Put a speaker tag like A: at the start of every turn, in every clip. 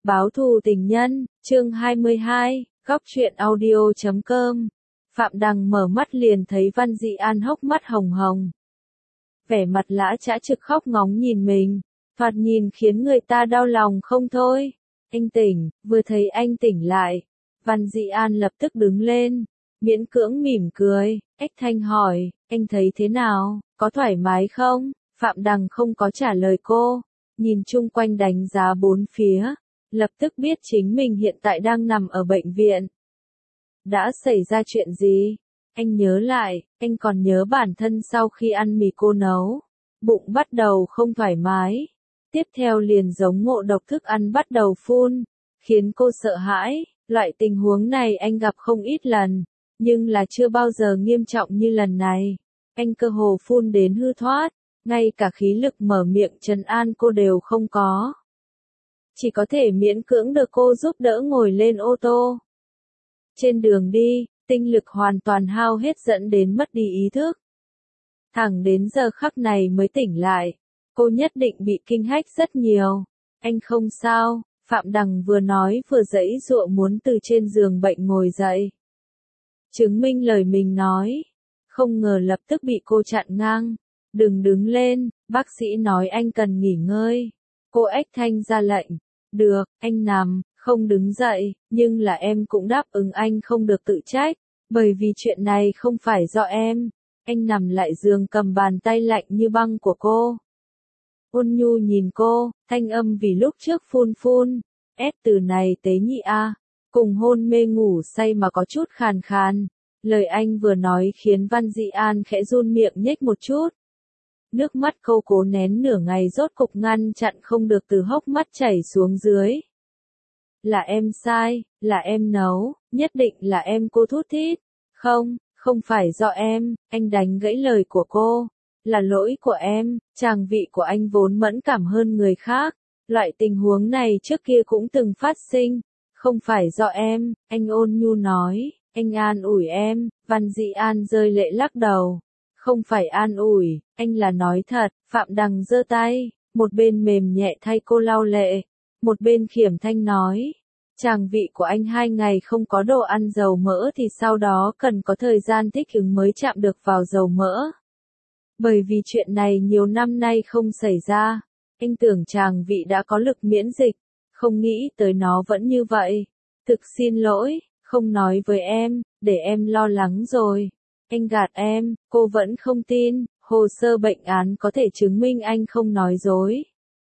A: Báo thù tình nhân, chương 22, góc truyện audio.com. Phạm Đằng mở mắt liền thấy Văn Dị An hốc mắt hồng hồng. Vẻ mặt lã chã trực khóc ngóng nhìn mình, thoạt nhìn khiến người ta đau lòng không thôi. Anh tỉnh, vừa thấy anh tỉnh lại, Văn Dị An lập tức đứng lên, miễn cưỡng mỉm cười, ếch thanh hỏi, anh thấy thế nào, có thoải mái không? Phạm Đằng không có trả lời cô, nhìn chung quanh đánh giá bốn phía, lập tức biết chính mình hiện tại đang nằm ở bệnh viện. Đã xảy ra chuyện gì? Anh nhớ lại, anh còn nhớ bản thân sau khi ăn mì cô nấu, bụng bắt đầu không thoải mái, tiếp theo liền giống ngộ độc thức ăn bắt đầu phun, khiến cô sợ hãi. Loại tình huống này anh gặp không ít lần, nhưng là chưa bao giờ nghiêm trọng như lần này. Anh cơ hồ phun đến hư thoát, ngay cả khí lực mở miệng trấn an cô đều không có. Chỉ có thể miễn cưỡng được cô giúp đỡ ngồi lên ô tô. Trên đường đi, tinh lực hoàn toàn hao hết dẫn đến mất đi ý thức. Thẳng đến giờ khắc này mới tỉnh lại, cô nhất định bị kinh hách rất nhiều. Anh không sao, Phạm Đằng vừa nói vừa giãy giụa muốn từ trên giường bệnh ngồi dậy. Chứng minh lời mình nói, không ngờ lập tức bị cô chặn ngang. Đừng đứng lên, bác sĩ nói anh cần nghỉ ngơi. Cô ếch thanh ra lệnh. Được, anh nằm, không đứng dậy, nhưng là em cũng đáp ứng anh không được tự trách, bởi vì chuyện này không phải do em. Anh nằm lại giường cầm bàn tay lạnh như băng của cô. Ôn nhu nhìn cô, thanh âm vì lúc trước phun phun, từ này tế nhị a, cùng hôn mê ngủ say mà có chút khàn khàn. Lời anh vừa nói khiến Văn Dị An khẽ run miệng nhếch một chút. Nước mắt cô cố nén nửa ngày rốt cục ngăn chặn không được từ hốc mắt chảy xuống dưới. Là em sai, là em nấu, nhất định là em, cô thút thít. Không, không phải do em, anh đánh gãy lời của cô. Là lỗi của em, tràng vị của anh vốn mẫn cảm hơn người khác. Loại tình huống này trước kia cũng từng phát sinh. Không phải do em, anh ôn nhu nói, anh an ủi em. Văn Dị An rơi lệ lắc đầu. Không phải an ủi, anh là nói thật. Phạm Đằng giơ tay, một bên mềm nhẹ thay cô lau lệ, một bên khiểm thanh nói, tràng vị của anh 2 ngày không có đồ ăn dầu mỡ thì sau đó cần có thời gian thích ứng mới chạm được vào dầu mỡ. Bởi vì chuyện này nhiều năm nay không xảy ra, anh tưởng tràng vị đã có lực miễn dịch, không nghĩ tới nó vẫn như vậy. Thực xin lỗi, không nói với em, để em lo lắng rồi. Anh gạt em, cô vẫn không tin, hồ sơ bệnh án có thể chứng minh anh không nói dối.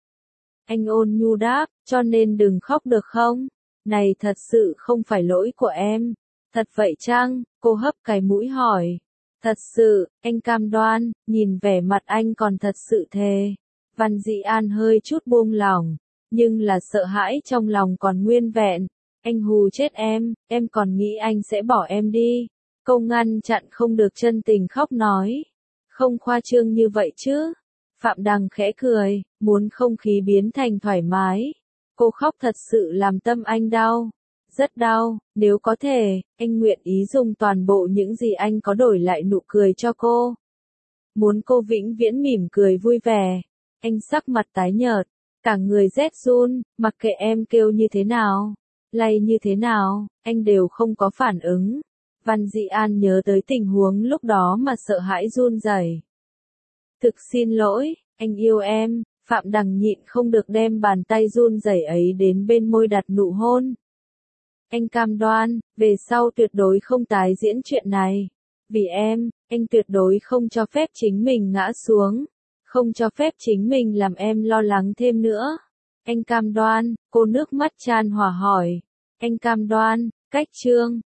A: Anh ôn nhu đáp, cho nên đừng khóc được không? Này thật sự không phải lỗi của em. Thật vậy chăng? Cô hấp cái mũi hỏi. Thật sự, anh cam đoan, nhìn vẻ mặt anh còn thật sự thề. Văn Dị An hơi chút buông lỏng, nhưng là sợ hãi trong lòng còn nguyên vẹn. Anh hù chết em còn nghĩ anh sẽ bỏ em đi. Câu ngăn chặn không được chân tình khóc nói. Không khoa trương như vậy chứ. Phạm Đằng khẽ cười, muốn không khí biến thành thoải mái. Cô khóc thật sự làm tâm anh đau. Rất đau, nếu có thể, anh nguyện ý dùng toàn bộ những gì anh có đổi lại nụ cười cho cô. Muốn cô vĩnh viễn mỉm cười vui vẻ. Anh sắc mặt tái nhợt, cả người rét run, mặc kệ em kêu như thế nào, lay như thế nào, anh đều không có phản ứng. Văn Dị An nhớ tới tình huống lúc đó mà sợ hãi run rẩy. Thực xin lỗi, anh yêu em. Phạm Đằng nhịn không được đem bàn tay run rẩy ấy đến bên môi đặt nụ hôn. Anh cam đoan, về sau tuyệt đối không tái diễn chuyện này. Vì em, anh tuyệt đối không cho phép chính mình ngã xuống. Không cho phép chính mình làm em lo lắng thêm nữa. Anh cam đoan, cô nước mắt chan hòa hỏi. Anh cam đoan, cách chương.